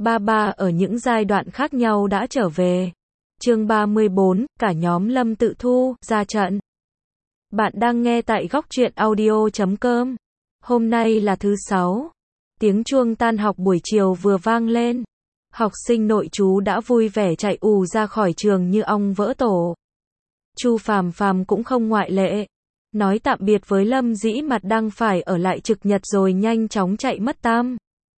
Ba ba ở những giai đoạn khác nhau đã trở về. Chương 34, cả nhóm Lâm Tự Thu, ra trận. Bạn đang nghe tại góc truyện audio.com. Hôm nay là thứ 6. Tiếng chuông tan học buổi chiều vừa vang lên. Học sinh nội trú đã vui vẻ chạy ù ra khỏi trường như ong vỡ tổ. Chu Phàm Phàm cũng không ngoại lệ. Nói tạm biệt với Lâm Dĩ Mặt đang phải ở lại trực nhật rồi nhanh chóng chạy mất tăm.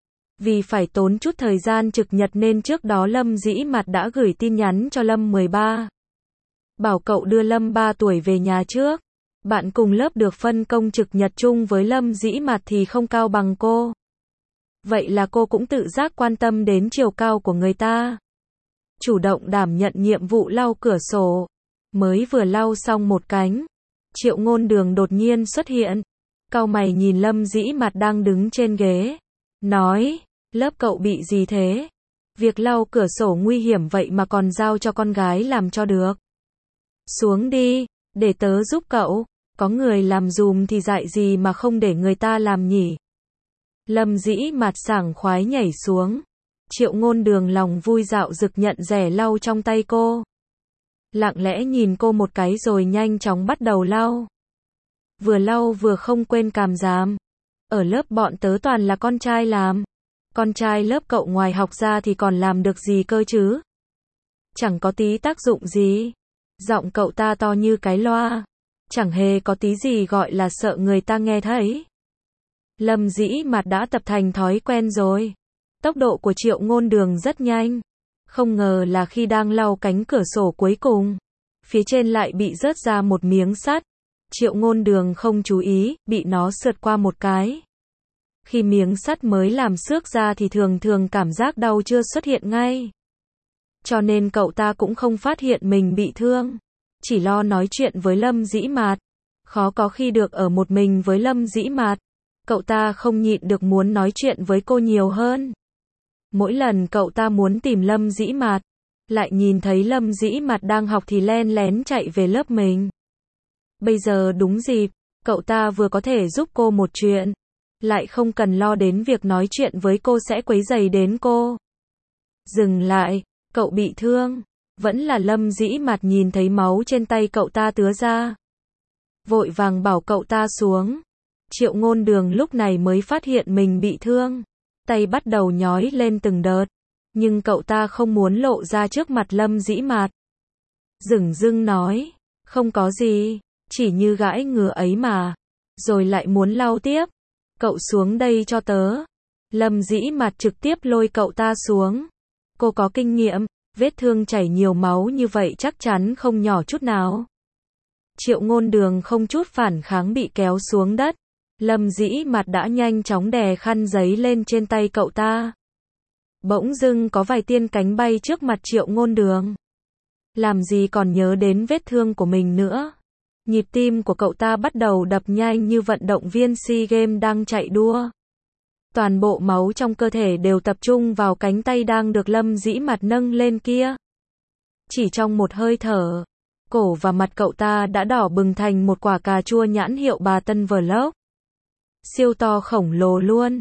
Vì phải tốn chút thời gian trực nhật nên trước đó Lâm Dĩ Mặt đã gửi tin nhắn cho Lâm 13. Bảo cậu đưa Lâm 3 tuổi về nhà trước. Bạn cùng lớp được phân công trực nhật chung với Lâm Dĩ Mặt thì không cao bằng cô. Vậy là cô cũng tự giác quan tâm đến chiều cao của người ta. Chủ động đảm nhận nhiệm vụ lau cửa sổ. Mới vừa lau xong một cánh, Triệu Ngôn Đường đột nhiên xuất hiện. Cau mày nhìn Lâm Dĩ Mặt đang đứng trên ghế. Nói, lớp cậu bị gì thế? Việc lau cửa sổ nguy hiểm vậy mà còn giao cho con gái làm cho được. Xuống đi, để tớ giúp cậu. Có người làm giùm thì dại gì mà không để người ta làm nhỉ? Lâm Dĩ Mặt sảng khoái nhảy xuống. Triệu Ngôn Đường lòng vui dạo dực nhận rẻ lau trong tay cô. Lặng lẽ nhìn cô một cái rồi nhanh chóng bắt đầu lau. Vừa lau vừa không quên càm ràm. Ở lớp bọn tớ toàn là con trai làm. Con trai lớp cậu ngoài học ra thì còn làm được gì cơ chứ? Chẳng có tí tác dụng gì. Giọng cậu ta to như cái loa. Chẳng hề có tí gì gọi là sợ người ta nghe thấy. Lâm Dĩ Mặt đã tập thành thói quen rồi. Tốc độ của Triệu Ngôn Đường rất nhanh. Không ngờ là khi đang lau cánh cửa sổ cuối cùng, phía trên lại bị rớt ra một miếng sắt. Triệu Ngôn Đường không chú ý, bị nó sượt qua một cái. Khi miếng sắt mới làm xước ra thì thường cảm giác đau chưa xuất hiện ngay. Cho nên cậu ta cũng không phát hiện mình bị thương. Chỉ lo nói chuyện với Lâm Dĩ Mạt. Khó có khi được ở một mình với Lâm Dĩ Mạt. Cậu ta không nhịn được muốn nói chuyện với cô nhiều hơn. Mỗi lần cậu ta muốn tìm Lâm Dĩ Mạt, lại nhìn thấy Lâm Dĩ Mạt đang học thì len lén chạy về lớp mình. Bây giờ đúng dịp, cậu ta vừa có thể giúp cô một chuyện, lại không cần lo đến việc nói chuyện với cô sẽ quấy rầy đến cô. Dừng lại, cậu bị thương. Vẫn là Lâm Dĩ Mạt nhìn thấy máu trên tay cậu ta tứa ra. Vội vàng bảo cậu ta xuống. Triệu Ngôn Đường lúc này mới phát hiện mình bị thương. Tay bắt đầu nhói lên từng đợt. Nhưng cậu ta không muốn lộ ra trước mặt Lâm Dĩ Mạt. Dửng dưng nói, không có gì, chỉ như gãi ngứa ấy mà. Rồi lại muốn lau tiếp. Cậu xuống đây cho tớ. Lâm Dĩ Mạt trực tiếp lôi cậu ta xuống. Cô có kinh nghiệm, vết thương chảy nhiều máu như vậy chắc chắn không nhỏ chút nào. Triệu Ngôn Đường không chút phản kháng bị kéo xuống đất. Lâm Dĩ Mạt đã nhanh chóng đè khăn giấy lên trên tay cậu ta. Bỗng dưng có vài tia cánh bay trước mặt Triệu Ngôn Đường. Làm gì còn nhớ đến vết thương của mình nữa. Nhịp tim của cậu ta bắt đầu đập nhanh như vận động viên SEA Games đang chạy đua. Toàn bộ máu trong cơ thể đều tập trung vào cánh tay đang được Lâm Dĩ Mạt nâng lên kia. Chỉ trong một hơi thở, cổ và mặt cậu ta đã đỏ bừng thành một quả cà chua nhãn hiệu Bà Tân Vlog. Siêu to khổng lồ luôn.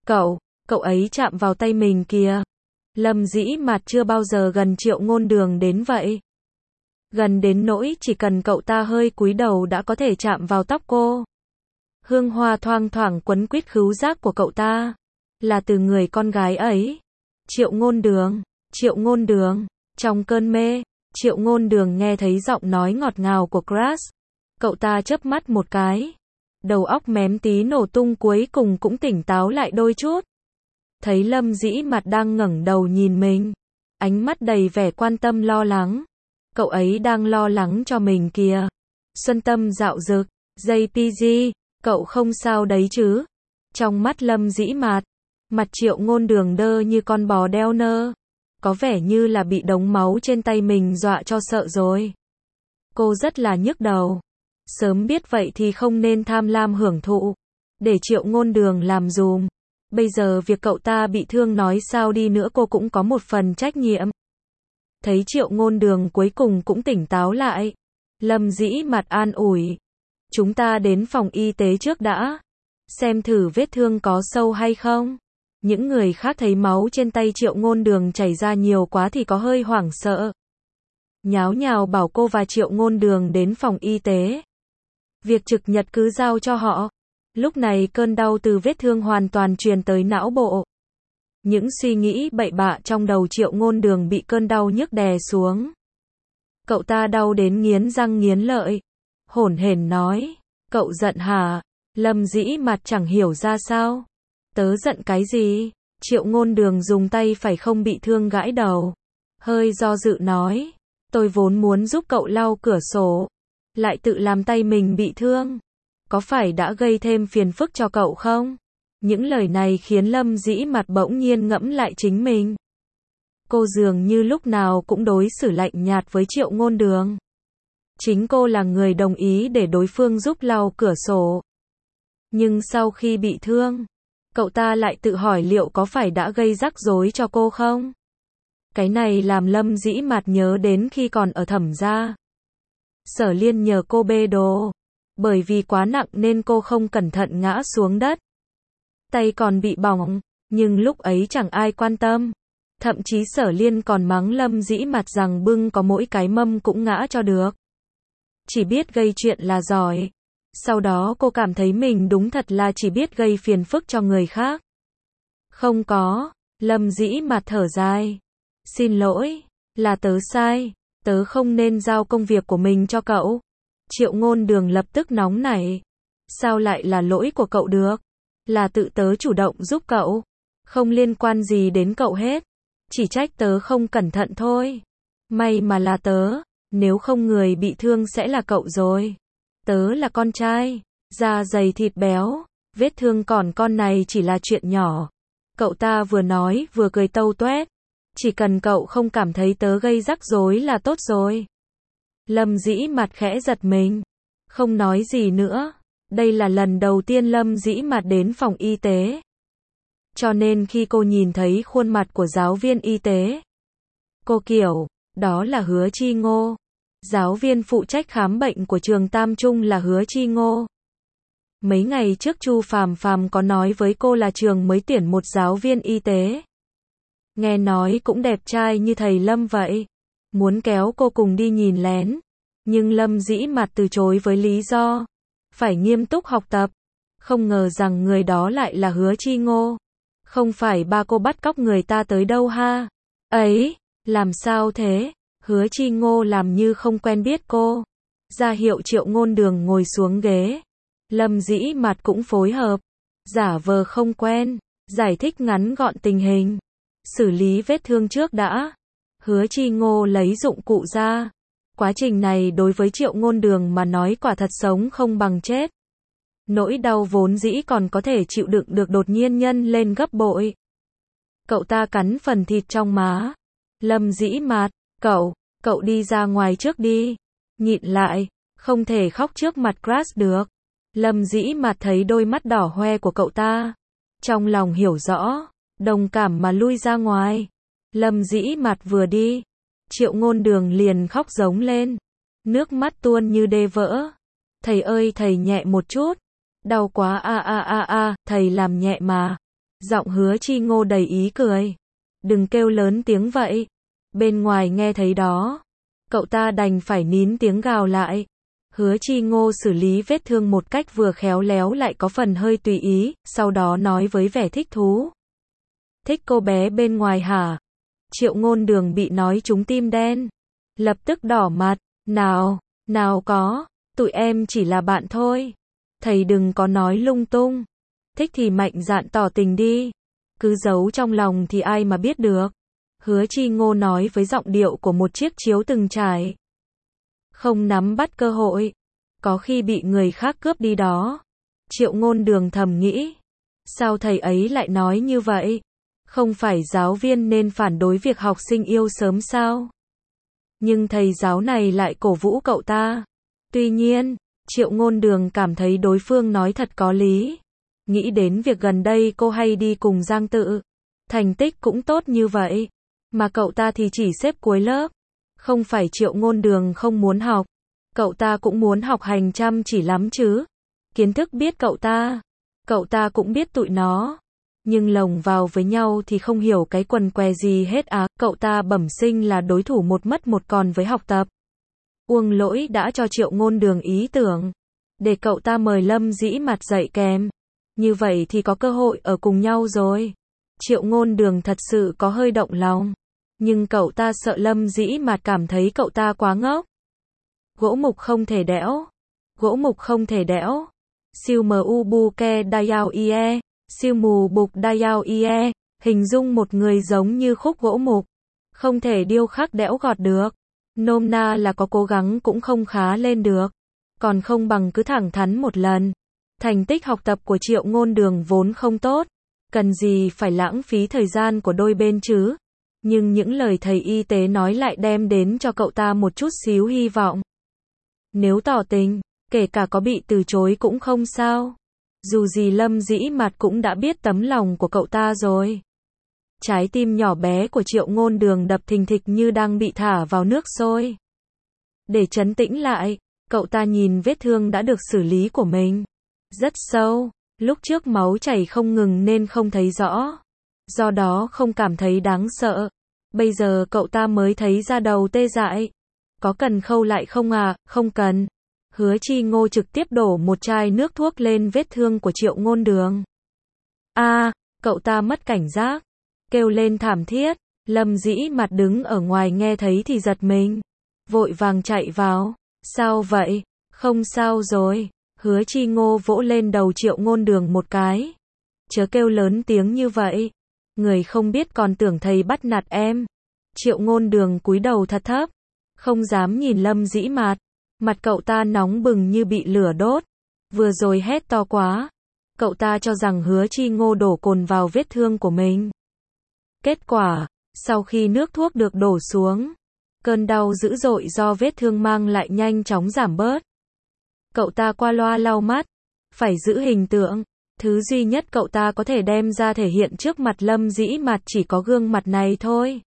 Cậu ấy chạm vào tay mình kìa. Lâm Dĩ Mạt chưa bao giờ gần Triệu Ngôn Đường đến vậy. Gần đến nỗi chỉ cần cậu ta hơi cúi đầu đã có thể chạm vào tóc cô. Hương hoa thoang thoảng quấn quýt khứu giác của cậu ta. Là từ người con gái ấy. Triệu Ngôn Đường, Triệu Ngôn Đường. Trong cơn mê, Triệu Ngôn Đường nghe thấy giọng nói ngọt ngào của Crush. Cậu ta chớp mắt một cái. Đầu óc mém tí nổ tung cuối cùng cũng tỉnh táo lại đôi chút. Thấy Lâm Dĩ Mạt đang ngẩng đầu nhìn mình. Ánh mắt đầy vẻ quan tâm lo lắng. Cậu ấy đang lo lắng cho mình kìa. Xuân tâm dạo dực. JPG, cậu không sao đấy chứ? Trong mắt Lâm Dĩ Mạt, mặt Triệu Ngôn Đường đơ như con bò đeo nơ. Có vẻ như là bị đống máu trên tay mình dọa cho sợ rồi. Cô rất là nhức đầu. Sớm biết vậy thì không nên tham lam hưởng thụ. Để Triệu Ngôn Đường làm dùm. Bây giờ việc cậu ta bị thương nói sao đi nữa cô cũng có một phần trách nhiệm. Thấy Triệu Ngôn Đường cuối cùng cũng tỉnh táo lại. Lâm Dĩ Mạt an ủi. Chúng ta đến phòng y tế trước đã. Xem thử vết thương có sâu hay không. Những người khác thấy máu trên tay Triệu Ngôn Đường chảy ra nhiều quá thì có hơi hoảng sợ. Nháo nhào bảo cô và Triệu Ngôn Đường đến phòng y tế. Việc trực nhật cứ giao cho họ. Lúc này cơn đau từ vết thương hoàn toàn truyền tới não bộ. Những suy nghĩ bậy bạ trong đầu Triệu Ngôn Đường bị cơn đau nhức đè xuống. Cậu ta đau đến nghiến răng nghiến lợi. Hổn hển nói, cậu giận hả? Lâm Dĩ Mạt chẳng hiểu ra sao. Tớ giận cái gì? Triệu Ngôn Đường dùng tay phải không bị thương gãi đầu. Hơi do dự nói, tôi vốn muốn giúp cậu lau cửa sổ. Lại tự làm tay mình bị thương. Có phải đã gây thêm phiền phức cho cậu không? Những lời này khiến Lâm Dĩ Mạt bỗng nhiên ngẫm lại chính mình. Cô dường như lúc nào cũng đối xử lạnh nhạt với Triệu Ngôn Đường. Chính cô là người đồng ý để đối phương giúp lau cửa sổ. Nhưng sau khi bị thương, cậu ta lại tự hỏi liệu có phải đã gây rắc rối cho cô không? Cái này làm Lâm Dĩ Mạt nhớ đến khi còn ở Thẩm gia. Sở Liên nhờ cô bê đồ. Bởi vì quá nặng nên cô không cẩn thận ngã xuống đất. Tay còn bị bỏng, nhưng lúc ấy chẳng ai quan tâm. Thậm chí Sở Liên còn mắng Lâm Dĩ Mạt rằng bưng có mỗi cái mâm cũng ngã cho được. Chỉ biết gây chuyện là giỏi. Sau đó cô cảm thấy mình đúng thật là chỉ biết gây phiền phức cho người khác. Không có, Lâm Dĩ Mạt thở dài. Xin lỗi, là tớ sai, tớ không nên giao công việc của mình cho cậu. Triệu Ngôn Đường lập tức nóng nảy. Sao lại là lỗi của cậu được? Là tự tớ chủ động giúp cậu. Không liên quan gì đến cậu hết. Chỉ trách tớ không cẩn thận thôi. May mà là tớ, nếu không người bị thương sẽ là cậu rồi. Tớ là con trai, da dày thịt béo, vết thương còn con này chỉ là chuyện nhỏ. Cậu ta vừa nói vừa cười tâu tuét. Chỉ cần cậu không cảm thấy tớ gây rắc rối là tốt rồi. Lâm Dĩ Mạt khẽ giật mình. Không nói gì nữa. Đây là lần đầu tiên Lâm Dĩ Mạt đến phòng y tế. Cho nên khi cô nhìn thấy khuôn mặt của giáo viên y tế, cô kiểu, đó là Hứa Chi Ngô. Giáo viên phụ trách khám bệnh của trường Tam Trung là Hứa Chi Ngô. Mấy ngày trước Chu Phàm Phàm có nói với cô là trường mới tuyển một giáo viên y tế. Nghe nói cũng đẹp trai như thầy Lâm vậy. Muốn kéo cô cùng đi nhìn lén. Nhưng Lâm Dĩ Mạt từ chối với lý do phải nghiêm túc học tập. Không ngờ rằng người đó lại là Hứa Chi Ngô. Không phải ba cô bắt cóc người ta tới đâu ha? Ấy, làm sao thế? Hứa Chi Ngô làm như không quen biết cô. Ra hiệu Triệu Ngôn Đường ngồi xuống ghế. Lâm Dĩ Mạt cũng phối hợp. Giả vờ không quen. Giải thích ngắn gọn tình hình. Xử lý vết thương trước đã. Hứa Chi Ngô lấy dụng cụ ra. Quá trình này đối với Triệu Ngôn Đường mà nói quả thật sống không bằng chết. Nỗi đau vốn dĩ còn có thể chịu đựng được đột nhiên nhân lên gấp bội. Cậu ta cắn phần thịt trong má. Lâm Dĩ Mạt, cậu đi ra ngoài trước đi. Nhịn lại, không thể khóc trước mặt Crush được. Lâm Dĩ Mạt thấy đôi mắt đỏ hoe của cậu ta. Trong lòng hiểu rõ, đồng cảm mà lui ra ngoài. Lâm Dĩ Mạt vừa đi, Triệu Ngôn Đường liền khóc giống lên. Nước mắt tuôn như đê vỡ. Thầy ơi thầy nhẹ một chút. Đau quá thầy làm nhẹ mà. Giọng Hứa Chi Ngô đầy ý cười. Đừng kêu lớn tiếng vậy. Bên ngoài nghe thấy đó. Cậu ta đành phải nín tiếng gào lại. Hứa Chi Ngô xử lý vết thương một cách vừa khéo léo lại có phần hơi tùy ý, sau đó nói với vẻ thích thú. Thích cô bé bên ngoài hả? Triệu Ngôn Đường bị nói trúng tim đen. Lập tức đỏ mặt. Nào có, tụi em chỉ là bạn thôi. Thầy đừng có nói lung tung. Thích thì mạnh dạn tỏ tình đi. Cứ giấu trong lòng thì ai mà biết được. Hứa Chi Ngô nói với giọng điệu của một chiếc chiếu từng trải. Không nắm bắt cơ hội. Có khi bị người khác cướp đi đó. Triệu Ngôn Đường thầm nghĩ. Sao thầy ấy lại nói như vậy? Không phải giáo viên nên phản đối việc học sinh yêu sớm sao? Nhưng thầy giáo này lại cổ vũ cậu ta. Tuy nhiên, Triệu Ngôn Đường cảm thấy đối phương nói thật có lý. Nghĩ đến việc gần đây cô hay đi cùng Giang Tự. Thành tích cũng tốt như vậy. Mà cậu ta thì chỉ xếp cuối lớp. Không phải Triệu Ngôn Đường không muốn học. Cậu ta cũng muốn học hành chăm chỉ lắm chứ. Kiến thức biết cậu ta cũng biết tụi nó. Nhưng lồng vào với nhau thì không hiểu cái quần què gì hết á, cậu ta bẩm sinh là đối thủ một mất một còn với học tập. Uông Lỗi đã cho Triệu Ngôn Đường ý tưởng, để cậu ta mời Lâm Dĩ Mạt dạy kèm. Như vậy thì có cơ hội ở cùng nhau rồi. Triệu Ngôn Đường thật sự có hơi động lòng. Nhưng cậu ta sợ Lâm Dĩ Mạt cảm thấy cậu ta quá ngốc. Gỗ mục không thể đẽo. Gỗ mục không thể đẽo. Siêu mu bu ke dayao ie. Siêu mù bục dayao ie. Hình dung một người giống như khúc gỗ mục. Không thể điêu khắc đẽo gọt được. Nôm na là có cố gắng cũng không khá lên được. Còn không bằng cứ thẳng thắn một lần. Thành tích học tập của Triệu Ngôn Đường vốn không tốt. Cần gì phải lãng phí thời gian của đôi bên chứ. Nhưng những lời thầy y tế nói lại đem đến cho cậu ta một chút xíu hy vọng. Nếu tỏ tình, kể cả có bị từ chối cũng không sao. Dù gì Lâm Dĩ Mạt cũng đã biết tấm lòng của cậu ta rồi. Trái tim nhỏ bé của Triệu Ngôn Đường đập thình thịch như đang bị thả vào nước sôi. Để trấn tĩnh lại, cậu ta nhìn vết thương đã được xử lý của mình. Rất sâu, lúc trước máu chảy không ngừng nên không thấy rõ. Do đó không cảm thấy đáng sợ. Bây giờ cậu ta mới thấy da đầu tê dại. Có cần khâu lại không à? Không cần. Hứa Chi Ngô trực tiếp đổ một chai nước thuốc lên vết thương của Triệu Ngôn Đường. Cậu ta mất cảnh giác. Kêu lên thảm thiết. Lâm Dĩ Mạt đứng ở ngoài nghe thấy thì giật mình. Vội vàng chạy vào. Sao vậy? Không sao rồi. Hứa Chi Ngô vỗ lên đầu Triệu Ngôn Đường một cái. Chớ kêu lớn tiếng như vậy. Người không biết còn tưởng thầy bắt nạt em. Triệu Ngôn Đường cúi đầu thật thấp. Không dám nhìn Lâm Dĩ Mạt. Mặt cậu ta nóng bừng như bị lửa đốt. Vừa rồi hét to quá. Cậu ta cho rằng Hứa Chi Ngô đổ cồn vào vết thương của mình. Kết quả, sau khi nước thuốc được đổ xuống, cơn đau dữ dội do vết thương mang lại nhanh chóng giảm bớt. Cậu ta qua loa lau mắt. Phải giữ hình tượng. Thứ duy nhất cậu ta có thể đem ra thể hiện trước mặt Lâm Dĩ Mạt chỉ có gương mặt này thôi.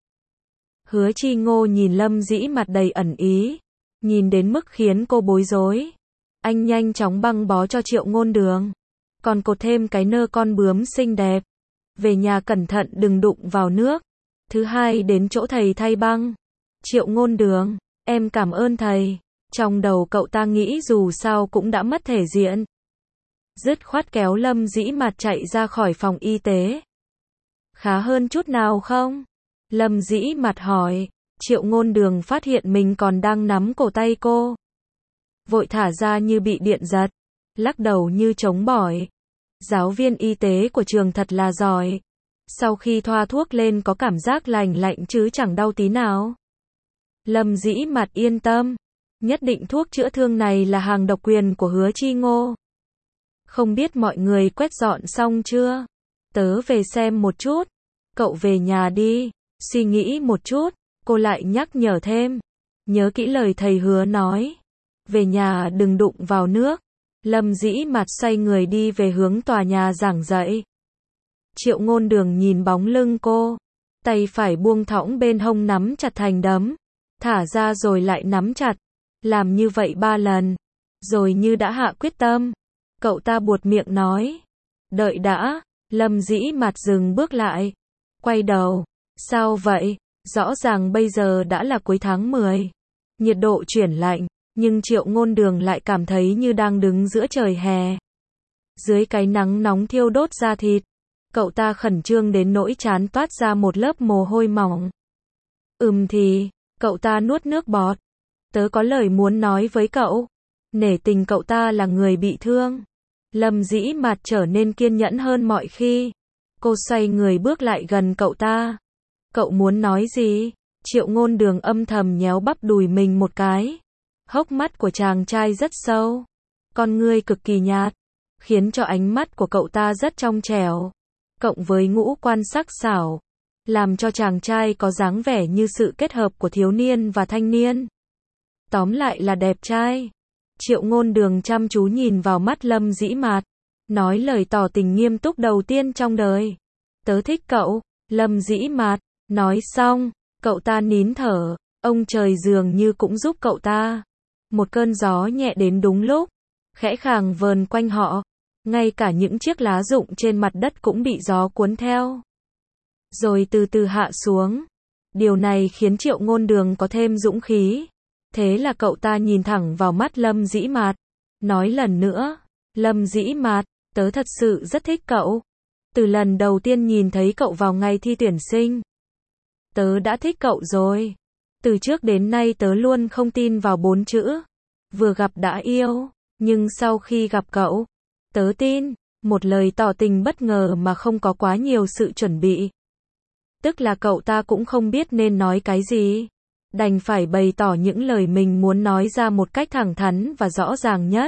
Hứa Chi Ngô nhìn Lâm Dĩ Mạt đầy ẩn ý. Nhìn đến mức khiến cô bối rối. Anh nhanh chóng băng bó cho Triệu Ngôn Đường. Còn cột thêm cái nơ con bướm xinh đẹp. Về nhà cẩn thận đừng đụng vào nước. Thứ hai đến chỗ thầy thay băng. Triệu Ngôn Đường, em cảm ơn thầy. Trong đầu cậu ta nghĩ dù sao cũng đã mất thể diện. Dứt khoát kéo Lâm Dĩ Mạt chạy ra khỏi phòng y tế. Khá hơn chút nào không? Lâm Dĩ Mạt hỏi. Triệu Ngôn Đường phát hiện mình còn đang nắm cổ tay cô. Vội thả ra như bị điện giật. Lắc đầu như trống bỏi. Giáo viên y tế của trường thật là giỏi. Sau khi thoa thuốc lên có cảm giác lành lạnh chứ chẳng đau tí nào. Lâm Dĩ Mạt yên tâm. Nhất định thuốc chữa thương này là hàng độc quyền của Hứa Chi Ngô. Không biết mọi người quét dọn xong chưa? Tớ về xem một chút. Cậu về nhà đi. Suy nghĩ một chút. Cô lại nhắc nhở thêm. Nhớ kỹ lời thầy Hứa nói. Về nhà đừng đụng vào nước. Lâm Dĩ Mạt xoay người đi về hướng tòa nhà giảng dạy. Triệu Ngôn Đường nhìn bóng lưng cô. Tay phải buông thõng bên hông nắm chặt thành đấm. Thả ra rồi lại nắm chặt. Làm như vậy 3 lần. Rồi như đã hạ quyết tâm. Cậu ta buột miệng nói. Đợi đã. Lâm Dĩ Mạt dừng bước lại. Quay đầu. Sao vậy? Rõ ràng bây giờ đã là cuối tháng 10. Nhiệt độ chuyển lạnh. Nhưng Triệu Ngôn Đường lại cảm thấy như đang đứng giữa trời hè. Dưới cái nắng nóng thiêu đốt da thịt. Cậu ta khẩn trương đến nỗi trán toát ra một lớp mồ hôi mỏng. Thì, cậu ta nuốt nước bọt. Tớ có lời muốn nói với cậu. Nể tình cậu ta là người bị thương. Lâm Dĩ Mạt trở nên kiên nhẫn hơn mọi khi. Cô xoay người bước lại gần cậu ta. Cậu muốn nói gì? Triệu Ngôn Đường âm thầm nhéo bắp đùi mình một cái. Hốc mắt của chàng trai rất sâu. Con ngươi cực kỳ nhạt. Khiến cho ánh mắt của cậu ta rất trong trẻo. Cộng với ngũ quan sắc sảo. Làm cho chàng trai có dáng vẻ như sự kết hợp của thiếu niên và thanh niên. Tóm lại là đẹp trai. Triệu Ngôn Đường chăm chú nhìn vào mắt Lâm Dĩ Mạt. Nói lời tỏ tình nghiêm túc đầu tiên trong đời. Tớ thích cậu. Lâm Dĩ Mạt. Nói xong, cậu ta nín thở. Ông trời dường như cũng giúp cậu ta. Một cơn gió nhẹ đến đúng lúc. Khẽ khàng vờn quanh họ. ngay cả những chiếc lá rụng trên mặt đất cũng bị gió cuốn theo, rồi từ từ hạ xuống. Điều này khiến Triệu Ngôn Đường có thêm dũng khí. Thế là cậu ta nhìn thẳng vào mắt Lâm Dĩ Mạt, nói lần nữa, Lâm Dĩ Mạt, tớ thật sự rất thích cậu. Từ lần đầu tiên nhìn thấy cậu vào ngày thi tuyển sinh, tớ đã thích cậu rồi. Từ trước đến nay tớ luôn không tin vào 4 chữ, vừa gặp đã yêu, nhưng sau khi gặp cậu, tớ tin. Một lời tỏ tình bất ngờ mà không có quá nhiều sự chuẩn bị. Tức là cậu ta cũng không biết nên nói cái gì, đành phải bày tỏ những lời mình muốn nói ra một cách thẳng thắn và rõ ràng nhất.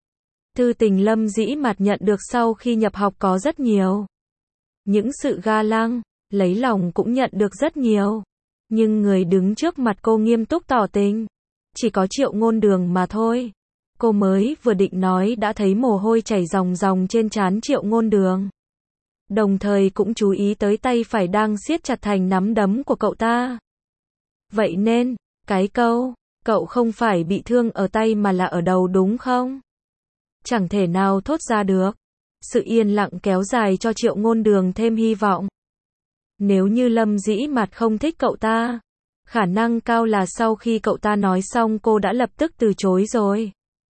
Thư tình Lâm Dĩ Mạt nhận được sau khi nhập học có rất nhiều. Những sự ga lăng, lấy lòng cũng nhận được rất nhiều. Nhưng người đứng trước mặt cô nghiêm túc tỏ tình, chỉ có Triệu Ngôn Đường mà thôi. Cô mới vừa định nói đã thấy mồ hôi chảy ròng ròng trên trán Triệu Ngôn Đường. Đồng thời cũng chú ý tới tay phải đang siết chặt thành nắm đấm của cậu ta. Vậy nên, cái câu, cậu không phải bị thương ở tay mà là ở đầu đúng không? Chẳng thể nào thốt ra được. Sự yên lặng kéo dài cho Triệu Ngôn Đường thêm hy vọng. Nếu như Lâm Dĩ Mạt không thích cậu ta, khả năng cao là sau khi cậu ta nói xong cô đã lập tức từ chối rồi.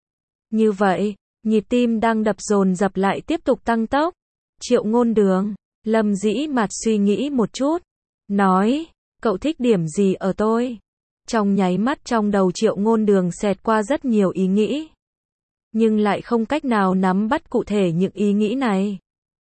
Như vậy, nhịp tim đang đập dồn dập lại tiếp tục tăng tốc. Triệu Ngôn Đường, Lâm Dĩ Mạt suy nghĩ một chút, nói, cậu thích điểm gì ở tôi? Trong nháy mắt trong đầu Triệu Ngôn Đường xẹt qua rất nhiều ý nghĩ, nhưng lại không cách nào nắm bắt cụ thể những ý nghĩ này.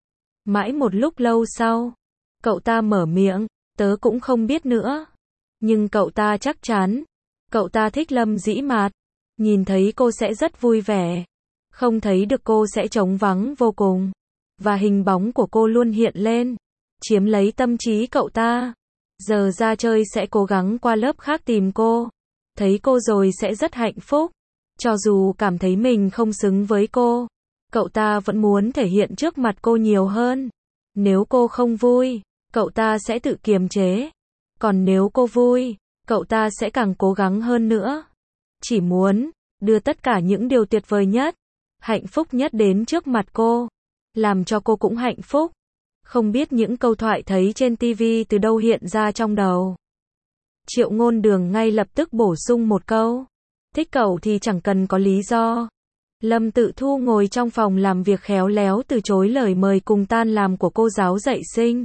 Mãi một lúc lâu sau, cậu ta mở miệng, tớ cũng không biết nữa. Nhưng cậu ta chắc chắn, cậu ta thích Lâm Dĩ Mạt, nhìn thấy cô sẽ rất vui vẻ, không thấy được cô sẽ trống vắng vô cùng. Và hình bóng của cô luôn hiện lên, chiếm lấy tâm trí cậu ta. Giờ ra chơi sẽ cố gắng qua lớp khác tìm cô. Thấy cô rồi sẽ rất hạnh phúc. Cho dù cảm thấy mình không xứng với cô, cậu ta vẫn muốn thể hiện trước mặt cô nhiều hơn. Nếu cô không vui, cậu ta sẽ tự kiềm chế. Còn nếu cô vui, cậu ta sẽ càng cố gắng hơn nữa. Chỉ muốn đưa tất cả những điều tuyệt vời nhất, hạnh phúc nhất đến trước mặt cô, làm cho cô cũng hạnh phúc. Không biết những câu thoại thấy trên TV từ đâu hiện ra trong đầu. Triệu Ngôn Đường ngay lập tức bổ sung một câu. Thích cậu thì chẳng cần có lý do. Lâm Tự Thu ngồi trong phòng làm việc khéo léo từ chối lời mời cùng tan làm của cô giáo dạy sinh.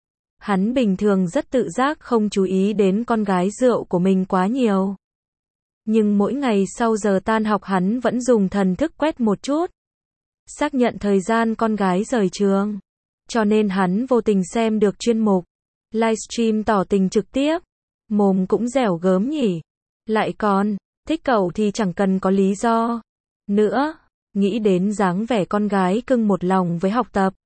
Hắn bình thường rất tự giác không chú ý đến con gái rượu của mình quá nhiều. Nhưng mỗi ngày sau giờ tan học hắn vẫn dùng thần thức quét một chút, xác nhận thời gian con gái rời trường. Cho nên hắn vô tình xem được chuyên mục livestream tỏ tình trực tiếp. Mồm cũng dẻo gớm nhỉ. Lại còn, thích cậu thì chẳng cần có lý do nữa. Nghĩ đến dáng vẻ con gái cưng một lòng với học tập,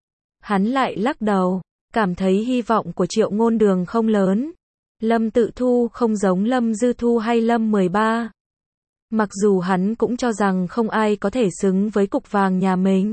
hắn lại lắc đầu, cảm thấy hy vọng của Triệu Ngôn Đường không lớn. Lâm Tự Thu không giống Lâm Dư Thu hay Lâm 13. Mặc dù hắn cũng cho rằng không ai có thể xứng với cục vàng nhà mình.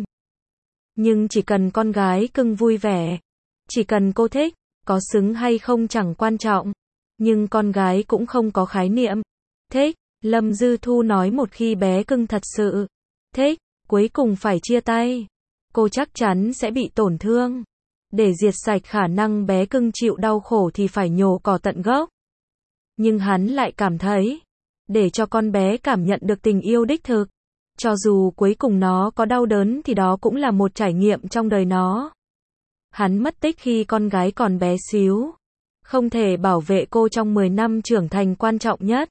Nhưng chỉ cần con gái cưng vui vẻ, chỉ cần cô thích, có xứng hay không chẳng quan trọng. Nhưng con gái cũng không có khái niệm thích. Lâm Dư Thu nói một khi bé cưng thật sự thích, cuối cùng phải chia tay, cô chắc chắn sẽ bị tổn thương. Để diệt sạch khả năng bé cưng chịu đau khổ thì phải nhổ cỏ tận gốc. Nhưng hắn lại cảm thấy, để cho con bé cảm nhận được tình yêu đích thực, cho dù cuối cùng nó có đau đớn thì đó cũng là một trải nghiệm trong đời nó. Hắn mất tích khi con gái còn bé xíu, không thể bảo vệ cô trong 10 năm trưởng thành quan trọng nhất.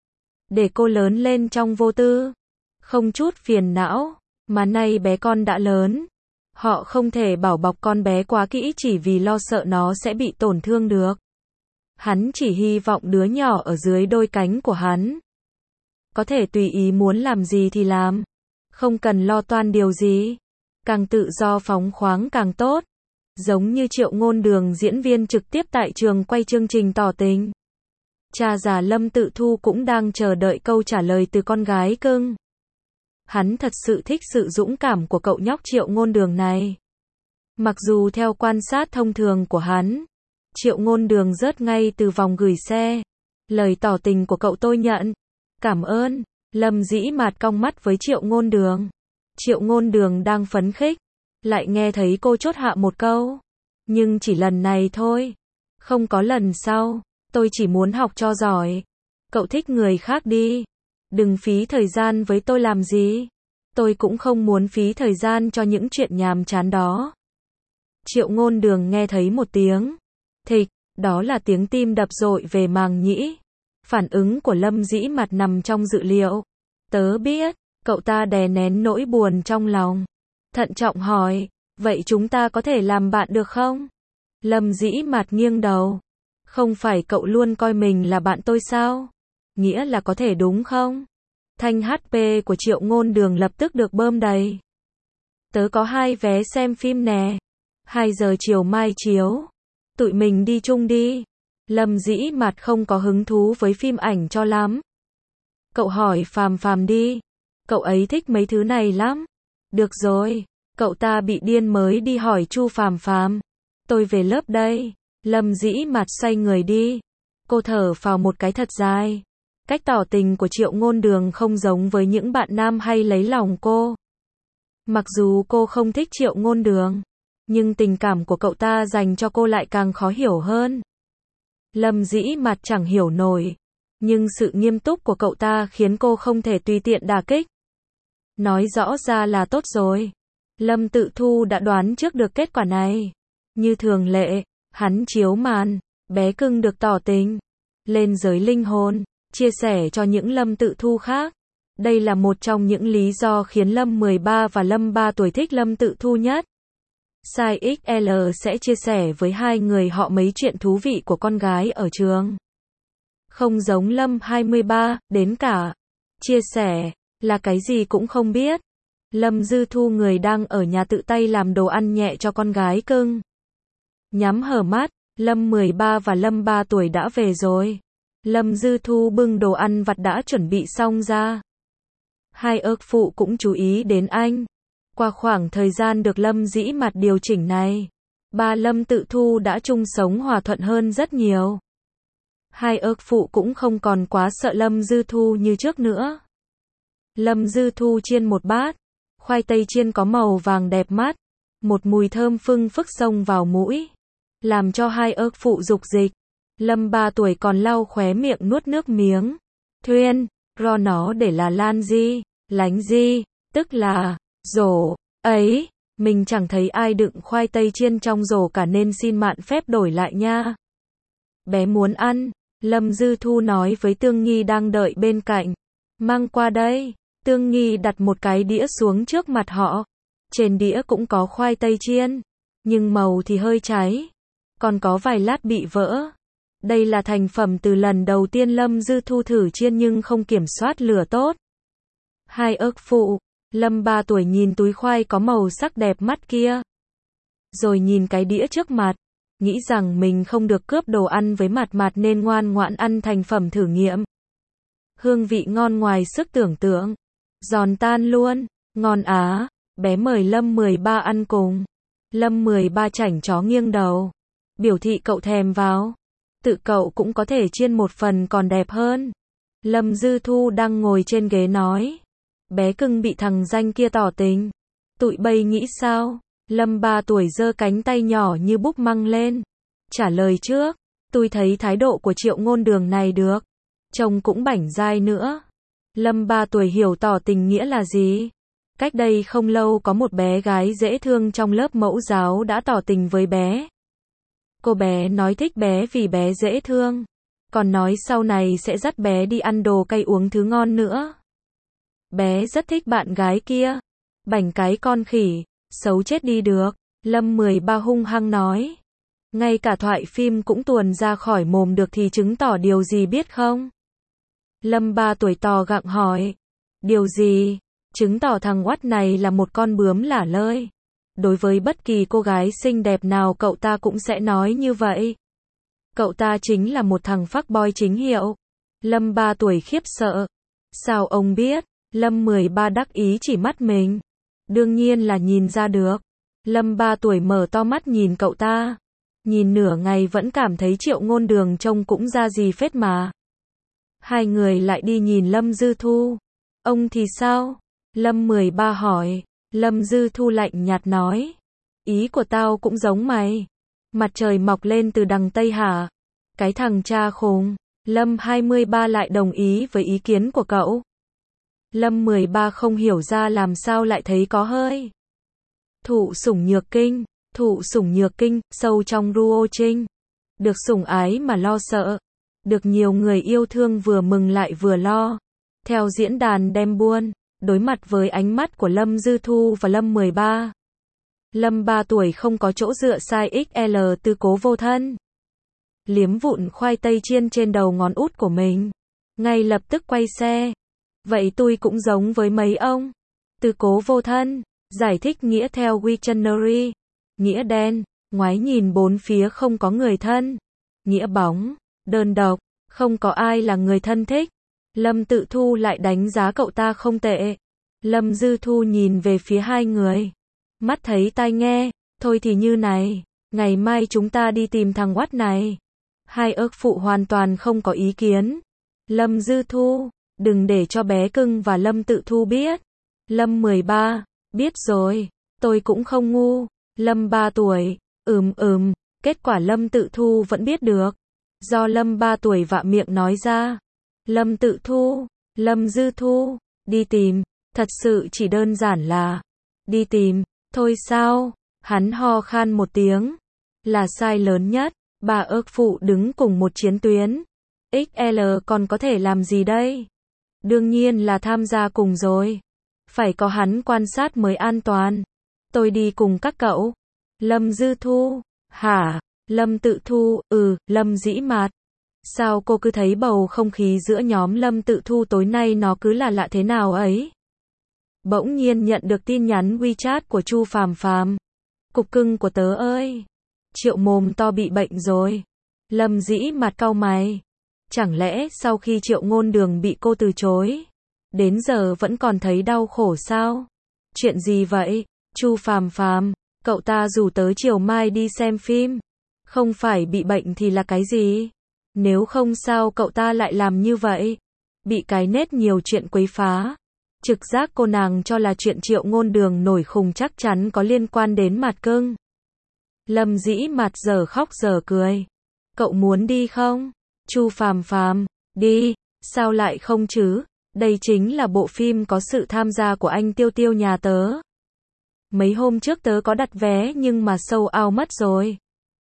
Để cô lớn lên trong vô tư, không chút phiền não, mà nay bé con đã lớn. Họ không thể bảo bọc con bé quá kỹ chỉ vì lo sợ nó sẽ bị tổn thương được. Hắn chỉ hy vọng đứa nhỏ ở dưới đôi cánh của hắn có thể tùy ý muốn làm gì thì làm, không cần lo toan điều gì, càng tự do phóng khoáng càng tốt. Giống như Triệu Ngôn Đường diễn viên trực tiếp tại trường quay chương trình tỏ tình. Cha già Lâm Tự Thu cũng đang chờ đợi câu trả lời từ con gái cưng. Hắn thật sự thích sự dũng cảm của cậu nhóc Triệu Ngôn Đường này. Mặc dù theo quan sát thông thường của hắn, Triệu Ngôn Đường rớt ngay từ vòng gửi xe. Lời tỏ tình của cậu tôi nhận. Cảm ơn. Lâm Dĩ Mạt cong mắt với Triệu Ngôn Đường. Triệu Ngôn Đường đang phấn khích, lại nghe thấy cô chốt hạ một câu. Nhưng chỉ lần này thôi. Không có lần sau. Tôi chỉ muốn học cho giỏi. Cậu thích người khác đi. Đừng phí thời gian với tôi làm gì. Tôi cũng không muốn phí thời gian cho những chuyện nhàm chán đó. Triệu Ngôn Đường nghe thấy một tiếng thịch, đó là tiếng tim đập dội về màng nhĩ. Phản ứng của Lâm Dĩ Mạt nằm trong dự liệu. Tớ biết, cậu ta đè nén nỗi buồn trong lòng. Thận trọng hỏi, vậy chúng ta có thể làm bạn được không? Lâm Dĩ Mạt nghiêng đầu. Không phải cậu luôn coi mình là bạn tôi sao? Nghĩa là có thể đúng không? Thanh HP của Triệu Ngôn Đường lập tức được bơm đầy. Tớ có 2 vé xem phim nè. 2 giờ chiều mai chiếu. Tụi mình đi chung đi. Lâm Dĩ Mạt không có hứng thú với phim ảnh cho lắm. Cậu hỏi Phàm Phàm đi. Cậu ấy thích mấy thứ này lắm. Được rồi. Cậu ta bị điên mới đi hỏi Chu Phàm Phàm. Tôi về lớp đây. Lâm Dĩ Mạt xoay người đi. Cô thở phào một cái thật dài. Cách tỏ tình của Triệu Ngôn Đường không giống với những bạn nam hay lấy lòng cô. Mặc dù cô không thích Triệu Ngôn Đường, nhưng tình cảm của cậu ta dành cho cô lại càng khó hiểu hơn. Lâm Dĩ Mạt chẳng hiểu nổi, nhưng sự nghiêm túc của cậu ta khiến cô không thể tùy tiện đả kích. Nói rõ ra là tốt rồi. Lâm Tự Thu đã đoán trước được kết quả này. Như thường lệ, hắn chiếu màn, bé cưng được tỏ tình, lên giới linh hồn, chia sẻ cho những Lâm Tự Thu khác. Đây là một trong những lý do khiến Lâm 13 và Lâm 3 tuổi thích Lâm Tự Thu nhất. Sai XL sẽ chia sẻ với hai người họ mấy chuyện thú vị của con gái ở trường. Không giống Lâm 23, đến cả chia sẻ là cái gì cũng không biết. Lâm Dư Thu người đang ở nhà tự tay làm đồ ăn nhẹ cho con gái cưng. Nhắm hở mắt, Lâm 13 và Lâm 3 tuổi đã về rồi. Lâm Dư Thu bưng đồ ăn vặt đã chuẩn bị xong ra. Hai ước phụ cũng chú ý đến anh. Qua khoảng thời gian được Lâm Dĩ Mạt điều chỉnh này, ba Lâm Tự Thu đã chung sống hòa thuận hơn rất nhiều. Hai ước phụ cũng không còn quá sợ Lâm Dư Thu như trước nữa. Lâm Dư Thu chiên một bát, khoai tây chiên có màu vàng đẹp mắt, một mùi thơm phưng phức xông vào mũi, làm cho hai ước phụ dục dịch. Lâm 3 tuổi còn lau khóe miệng nuốt nước miếng. Thuyên, ro nó để là Lan Di, Lánh Di, tức là rổ ấy, mình chẳng thấy ai đựng khoai tây chiên trong rổ cả nên xin mạn phép đổi lại nha. Bé muốn ăn, Lâm Dư Thu nói với Tương Nghi đang đợi bên cạnh. Mang qua đây. Tương Nghi đặt một cái đĩa xuống trước mặt họ. Trên đĩa cũng có khoai tây chiên, nhưng màu thì hơi cháy, còn có vài lát bị vỡ. Đây là thành phẩm từ lần đầu tiên Lâm Dư Thu thử chiên nhưng không kiểm soát lửa tốt. Hai ước phụ, Lâm 3 tuổi nhìn túi khoai có màu sắc đẹp mắt kia, rồi nhìn cái đĩa trước mặt, nghĩ rằng mình không được cướp đồ ăn với Mạt Mạt nên ngoan ngoãn ăn thành phẩm thử nghiệm. Hương vị ngon ngoài sức tưởng tượng, giòn tan luôn, ngon á. Bé mời Lâm 13 ăn cùng. Lâm 13 chảnh chó nghiêng đầu, biểu thị cậu thèm vào. Tự cậu cũng có thể chiên một phần còn đẹp hơn. Lâm Dư Thu đang ngồi trên ghế nói. Bé cưng bị thằng danh kia tỏ tình. Tụi bay nghĩ sao? Lâm 3 tuổi giơ cánh tay nhỏ như búp măng lên. Trả lời trước. Tôi thấy thái độ của Triệu Ngôn Đường này được. Trông cũng bảnh dai nữa. Lâm 3 tuổi hiểu tỏ tình nghĩa là gì. Cách đây không lâu có một bé gái dễ thương trong lớp mẫu giáo đã tỏ tình với bé. Cô bé nói thích bé vì bé dễ thương. Còn nói sau này sẽ dắt bé đi ăn đồ cay uống thứ ngon nữa. Bé rất thích bạn gái kia. Bảnh cái con khỉ, xấu chết đi được. Lâm 13 hung hăng nói. Ngay cả thoại phim cũng tuồn ra khỏi mồm được thì chứng tỏ điều gì biết không? Lâm 3 tuổi to gặng hỏi. Điều gì? Chứng tỏ thằng oắt này là một con bướm lả lơi. Đối với bất kỳ cô gái xinh đẹp nào cậu ta cũng sẽ nói như vậy. Cậu ta chính là một thằng fuckboy chính hiệu. Lâm 3 tuổi khiếp sợ. Sao ông biết? Lâm 13 đắc ý chỉ mắt mình. Đương nhiên là nhìn ra được. Lâm 3 tuổi mở to mắt nhìn cậu ta. Nhìn nửa ngày vẫn cảm thấy Triệu Ngôn Đường trông cũng ra gì phết mà. Hai người lại đi nhìn Lâm Dư Thu. Ông thì sao? Lâm 13 hỏi. Lâm Dư Thu lạnh nhạt nói. Ý của tao cũng giống mày. Mặt trời mọc lên từ đằng Tây hả? Cái thằng cha khùng. Lâm 23 lại đồng ý với ý kiến của cậu. Lâm 13 không hiểu ra làm sao lại thấy có hơi. Thụ sủng nhược kinh. Thụ sủng nhược kinh, sâu trong Ruo Trinh. Được sủng ái mà lo sợ. Được nhiều người yêu thương vừa mừng lại vừa lo. Theo diễn đàn đem buôn, đối mặt với ánh mắt của Lâm Dư Thu và Lâm 13. Lâm 3 tuổi không có chỗ dựa size XL tư cố vô thân. Liếm vụn khoai tây chiên trên đầu ngón út của mình. Ngay lập tức quay xe. Vậy tôi cũng giống với mấy ông. Tư cố vô thân. Giải thích nghĩa theo Wiktionary. Nghĩa đen, ngoái nhìn bốn phía không có người thân. Nghĩa bóng, đơn độc, không có ai là người thân thích. Lâm Tự Thu lại đánh giá cậu ta không tệ. Lâm Dư Thu nhìn về phía hai người. Mắt thấy tai nghe, thôi thì như này, ngày mai chúng ta đi tìm thằng Watt này. Hai ước phụ hoàn toàn không có ý kiến. Lâm Dư Thu, đừng để cho bé cưng và Lâm Tự Thu biết. Lâm 13, biết rồi, tôi cũng không ngu. Lâm 3 tuổi, kết quả Lâm Tự Thu vẫn biết được. Do Lâm 3 tuổi vạ miệng nói ra. Lâm Tự Thu, Lâm Dư Thu, đi tìm, thật sự chỉ đơn giản là đi tìm, thôi sao? Hắn ho khan một tiếng. Là sai lớn nhất, bà ước phụ đứng cùng một chiến tuyến. XL còn có thể làm gì đây? Đương nhiên là tham gia cùng rồi. Phải có hắn quan sát mới an toàn. Tôi đi cùng các cậu. Lâm Dư Thu, hả? Lâm Tự Thu, Lâm Dĩ Mạt. Sao cô cứ thấy bầu không khí giữa nhóm Lâm Tự Thu tối nay nó cứ là lạ thế nào ấy? Bỗng nhiên nhận được tin nhắn WeChat của Chu Phàm Phàm. Cục cưng của tớ ơi. Triệu mồm to bị bệnh rồi. Lâm Dĩ Mạt cau mày. Chẳng lẽ sau khi Triệu Ngôn Đường bị cô từ chối, đến giờ vẫn còn thấy đau khổ sao? Chuyện gì vậy? Chu Phàm Phàm, cậu ta rủ tớ chiều mai đi xem phim. Không phải bị bệnh thì là cái gì? Nếu không sao cậu ta lại làm như vậy? Bị cái nết nhiều chuyện quấy phá. Trực giác cô nàng cho là chuyện Triệu Ngôn Đường nổi khùng chắc chắn có liên quan đến Mạt cưng. Lâm Dĩ Mạt giờ khóc giờ cười. Cậu muốn đi không? Chu Phàm Phàm, đi, sao lại không chứ? Đây chính là bộ phim có sự tham gia của anh Tiêu Tiêu nhà tớ. Mấy hôm trước tớ có đặt vé nhưng mà sold out mất rồi.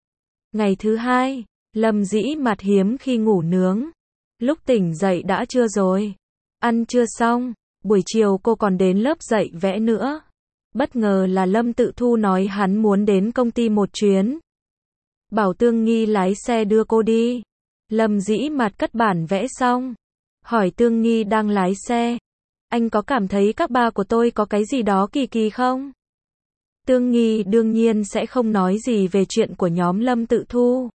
Ngày thứ hai, Lâm Dĩ Mạt hiếm khi ngủ nướng. Lúc tỉnh dậy đã trưa rồi. Ăn trưa xong, buổi chiều cô còn đến lớp dạy vẽ nữa. Bất ngờ là Lâm Tự Thu nói hắn muốn đến công ty một chuyến. Bảo Tương Nghi lái xe đưa cô đi. Lâm Dĩ Mạt cất bản vẽ xong. Hỏi Tương Nghi đang lái xe. Anh có cảm thấy các ba của tôi có cái gì đó kỳ kỳ không? Tương Nghi đương nhiên sẽ không nói gì về chuyện của nhóm Lâm Tự Thu.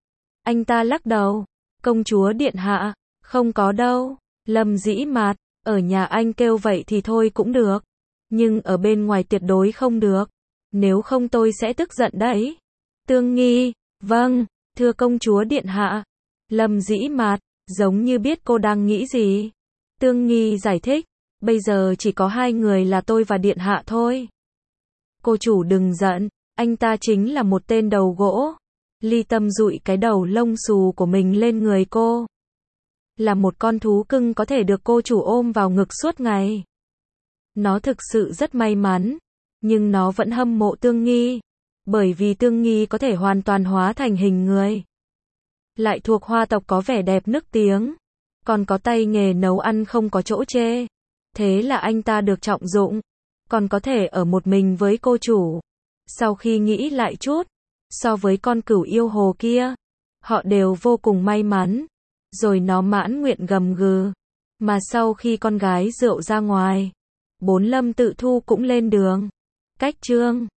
Anh ta lắc đầu. Công chúa điện hạ, không có đâu. Lâm Dĩ Mạt, ở nhà anh kêu vậy thì thôi cũng được. Nhưng ở bên ngoài tuyệt đối không được. Nếu không tôi sẽ tức giận đấy. Tương Nghi, vâng, thưa công chúa điện hạ. Lâm Dĩ Mạt, giống như biết cô đang nghĩ gì. Tương Nghi giải thích, bây giờ chỉ có hai người là tôi và điện hạ thôi. Cô chủ đừng giận, anh ta chính là một tên đầu gỗ. Ly Tâm dụi cái đầu lông xù của mình lên người cô. Là một con thú cưng có thể được cô chủ ôm vào ngực suốt ngày. Nó thực sự rất may mắn, nhưng nó vẫn hâm mộ Tương Nghi, bởi vì Tương Nghi có thể hoàn toàn hóa thành hình người. Lại thuộc hoa tộc có vẻ đẹp nức tiếng, còn có tay nghề nấu ăn không có chỗ chê. Thế là anh ta được trọng dụng, còn có thể ở một mình với cô chủ. Sau khi nghĩ lại chút, so với con cửu yêu hồ kia, họ đều vô cùng may mắn. Rồi nó mãn nguyện gầm gừ. Mà sau khi con gái rượu ra ngoài, 4 Lâm Tự Thu cũng lên đường. Cách chương